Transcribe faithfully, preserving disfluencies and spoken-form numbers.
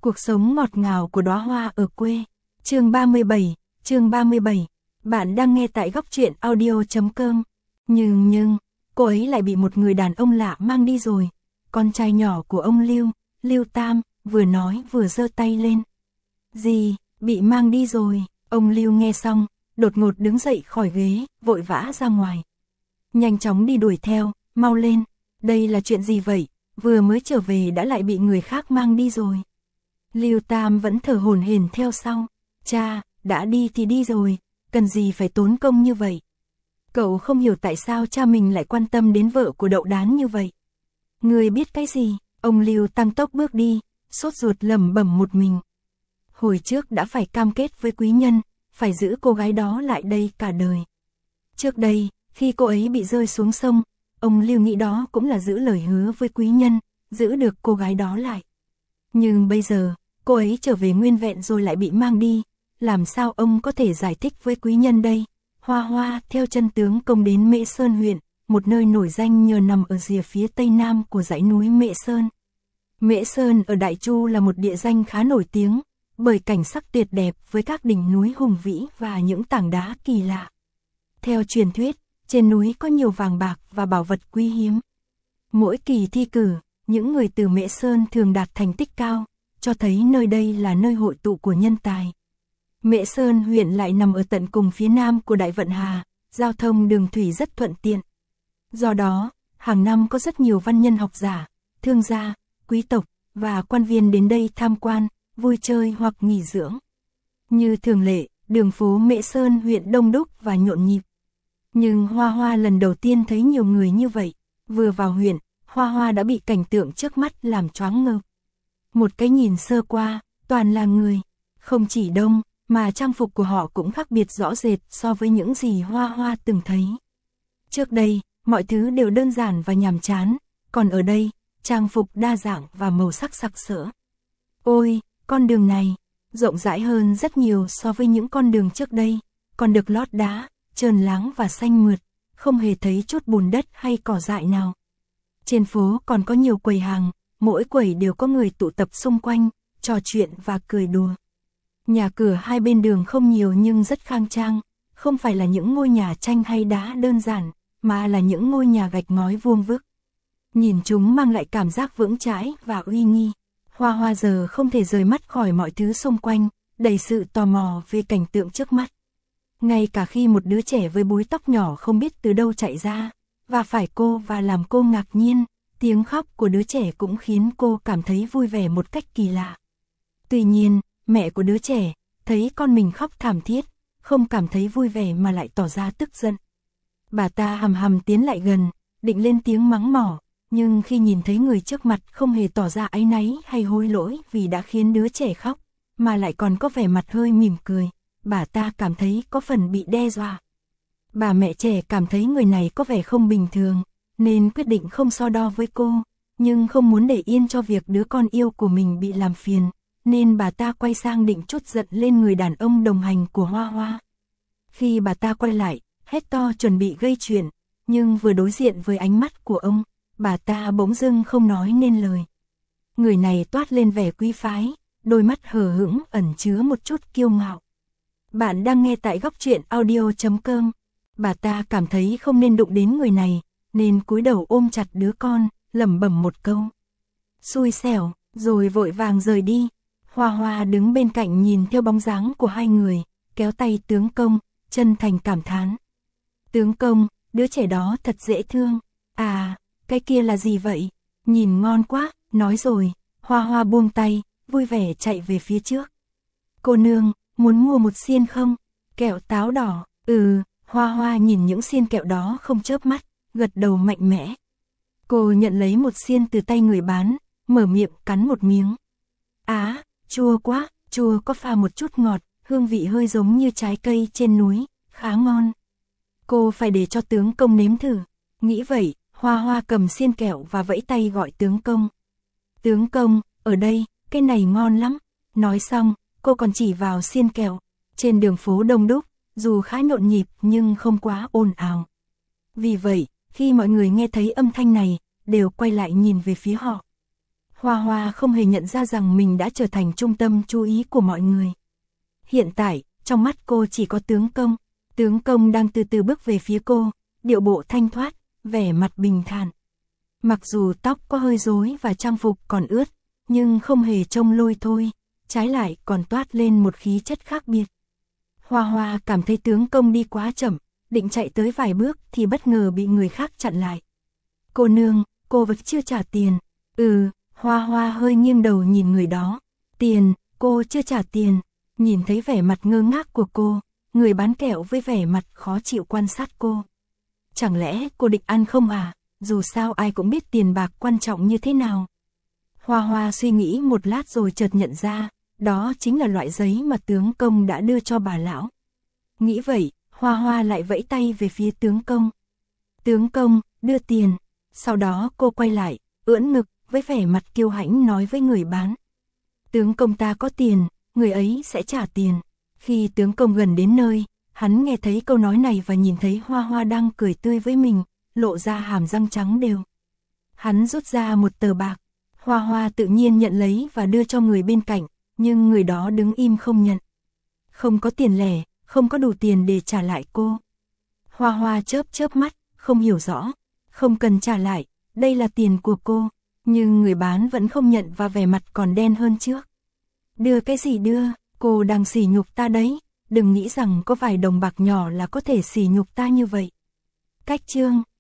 Cuộc sống ngọt ngào của đóa hoa ở quê. Chương ba mươi bảy, chương ba mươi bảy. Bạn đang nghe tại góc truyện audio chấm com. Nhưng nhưng, cô ấy lại bị một người đàn ông lạ mang đi rồi. Con trai nhỏ của ông Lưu, Lưu Tam, vừa nói vừa giơ tay lên. Gì, bị mang đi rồi? Ông Lưu nghe xong, đột ngột đứng dậy khỏi ghế, vội vã ra ngoài. Nhanh chóng đi đuổi theo, mau lên, đây là chuyện gì vậy? Vừa mới trở về đã lại bị người khác mang đi rồi. Lưu Tam vẫn thở hổn hển theo sau. Cha, đã đi thì đi rồi, cần gì phải tốn công như vậy? Cậu không hiểu tại sao cha mình lại quan tâm đến vợ của Đậu Đán như vậy. Người biết cái gì? Ông Lưu tăng tốc bước đi, sốt ruột lẩm bẩm một mình. Hồi trước đã phải cam kết với quý nhân, phải giữ cô gái đó lại đây cả đời. Trước đây, khi cô ấy bị rơi xuống sông, ông Lưu nghĩ đó cũng là giữ lời hứa với quý nhân, giữ được cô gái đó lại. Nhưng bây giờ, cô ấy trở về nguyên vẹn rồi lại bị mang đi, làm sao ông có thể giải thích với quý nhân đây? Hoa Hoa theo chân tướng công đến Mễ Sơn huyện, một nơi nổi danh nhờ nằm ở rìa phía tây nam của dãy núi Mễ Sơn. Mễ Sơn ở Đại Chu là một địa danh khá nổi tiếng, bởi cảnh sắc tuyệt đẹp với các đỉnh núi hùng vĩ và những tảng đá kỳ lạ. Theo truyền thuyết, trên núi có nhiều vàng bạc và bảo vật quý hiếm. Mỗi kỳ thi cử, những người từ Mễ Sơn thường đạt thành tích cao, cho thấy nơi đây là nơi hội tụ của nhân tài. Mễ Sơn huyện lại nằm ở tận cùng phía nam của Đại Vận Hà, giao thông đường thủy rất thuận tiện. Do đó, hàng năm có rất nhiều văn nhân học giả, thương gia, quý tộc và quan viên đến đây tham quan, vui chơi hoặc nghỉ dưỡng. Như thường lệ, đường phố Mễ Sơn huyện đông đúc và nhộn nhịp. Nhưng Hoa Hoa lần đầu tiên thấy nhiều người như vậy, vừa vào huyện, Hoa Hoa đã bị cảnh tượng trước mắt làm choáng ngợp. Một cái nhìn sơ qua, toàn là người, không chỉ đông, mà trang phục của họ cũng khác biệt rõ rệt so với những gì Hoa Hoa từng thấy. Trước đây, mọi thứ đều đơn giản và nhàm chán, còn ở đây, trang phục đa dạng và màu sắc sặc sỡ. Ôi, con đường này, rộng rãi hơn rất nhiều so với những con đường trước đây, còn được lót đá, trơn láng và xanh mượt, không hề thấy chút bùn đất hay cỏ dại nào. Trên phố còn có nhiều quầy hàng, mỗi quầy đều có người tụ tập xung quanh, trò chuyện và cười đùa. Nhà cửa hai bên đường không nhiều nhưng rất khang trang, không phải là những ngôi nhà tranh hay đá đơn giản, mà là những ngôi nhà gạch ngói vuông vức. Nhìn chúng mang lại cảm giác vững chãi và uy nghi. Hoa Hoa giờ không thể rời mắt khỏi mọi thứ xung quanh, đầy sự tò mò về cảnh tượng trước mắt. Ngay cả khi một đứa trẻ với búi tóc nhỏ không biết từ đâu chạy ra, và phải cô và làm cô ngạc nhiên, tiếng khóc của đứa trẻ cũng khiến cô cảm thấy vui vẻ một cách kỳ lạ. Tuy nhiên, mẹ của đứa trẻ, thấy con mình khóc thảm thiết, không cảm thấy vui vẻ mà lại tỏ ra tức giận. Bà ta hầm hầm tiến lại gần, định lên tiếng mắng mỏ, nhưng khi nhìn thấy người trước mặt không hề tỏ ra áy náy hay hối lỗi vì đã khiến đứa trẻ khóc, mà lại còn có vẻ mặt hơi mỉm cười, bà ta cảm thấy có phần bị đe dọa. Bà mẹ trẻ cảm thấy người này có vẻ không bình thường, nên quyết định không so đo với cô, nhưng không muốn để yên cho việc đứa con yêu của mình bị làm phiền, nên bà ta quay sang định trút giận lên người đàn ông đồng hành của Hoa Hoa. Khi bà ta quay lại, hét to chuẩn bị gây chuyện, nhưng vừa đối diện với ánh mắt của ông, bà ta bỗng dưng không nói nên lời. Người này toát lên vẻ quý phái, đôi mắt hờ hững ẩn chứa một chút kiêu ngạo. Bạn đang nghe tại góc truyện audio chấm com. Bà ta cảm thấy không nên đụng đến người này, nên cúi đầu ôm chặt đứa con, lẩm bẩm một câu. Xui xẻo, rồi vội vàng rời đi. Hoa Hoa đứng bên cạnh nhìn theo bóng dáng của hai người, kéo tay tướng công, chân thành cảm thán. Tướng công, đứa trẻ đó thật dễ thương. À, cái kia là gì vậy? Nhìn ngon quá, nói rồi. Hoa Hoa buông tay, vui vẻ chạy về phía trước. Cô nương, muốn mua một xiên không? Kẹo táo đỏ. Ừ, Hoa Hoa nhìn những xiên kẹo đó không chớp mắt, gật đầu mạnh mẽ. Cô nhận lấy một xiên từ tay người bán, mở miệng cắn một miếng. Á, chua quá, chua có pha một chút ngọt, hương vị hơi giống như trái cây trên núi, khá ngon. Cô phải để cho tướng công nếm thử. Nghĩ vậy, Hoa Hoa cầm xiên kẹo và vẫy tay gọi tướng công. Tướng công, ở đây, cái này ngon lắm. Nói xong, cô còn chỉ vào xiên kẹo. Trên đường phố đông đúc, dù khá nhộn nhịp nhưng không quá ồn ào. Vì vậy, khi mọi người nghe thấy âm thanh này, đều quay lại nhìn về phía họ. Hoa Hoa không hề nhận ra rằng mình đã trở thành trung tâm chú ý của mọi người. Hiện tại, trong mắt cô chỉ có tướng công. Tướng công đang từ từ bước về phía cô, điệu bộ thanh thoát, vẻ mặt bình thản. Mặc dù tóc có hơi rối và trang phục còn ướt, nhưng không hề trông lôi thôi, trái lại còn toát lên một khí chất khác biệt. Hoa Hoa cảm thấy tướng công đi quá chậm, định chạy tới vài bước thì bất ngờ bị người khác chặn lại. Cô nương, cô vẫn chưa trả tiền. Ừ, Hoa Hoa hơi nghiêng đầu nhìn người đó. Tiền, cô chưa trả tiền. Nhìn thấy vẻ mặt ngơ ngác của cô, người bán kẹo với vẻ mặt khó chịu quan sát cô. Chẳng lẽ cô định ăn không à? Dù sao ai cũng biết tiền bạc quan trọng như thế nào. Hoa Hoa suy nghĩ một lát rồi chợt nhận ra, đó chính là loại giấy mà tướng công đã đưa cho bà lão. Nghĩ vậy, Hoa Hoa lại vẫy tay về phía tướng công. Tướng công, đưa tiền. Sau đó cô quay lại, ưỡn ngực, với vẻ mặt kiêu hãnh nói với người bán. Tướng công ta có tiền, người ấy sẽ trả tiền. Khi tướng công gần đến nơi, hắn nghe thấy câu nói này và nhìn thấy Hoa Hoa đang cười tươi với mình, lộ ra hàm răng trắng đều. Hắn rút ra một tờ bạc. Hoa Hoa tự nhiên nhận lấy và đưa cho người bên cạnh, nhưng người đó đứng im không nhận. Không có tiền lẻ, không có đủ tiền để trả lại cô. Hoa Hoa chớp chớp mắt, không hiểu rõ. Không cần trả lại, đây là tiền của cô. Nhưng người bán vẫn không nhận và vẻ mặt còn đen hơn trước. Đưa cái gì đưa, cô đang sỉ nhục ta đấy. Đừng nghĩ rằng có vài đồng bạc nhỏ là có thể sỉ nhục ta như vậy. Cách chương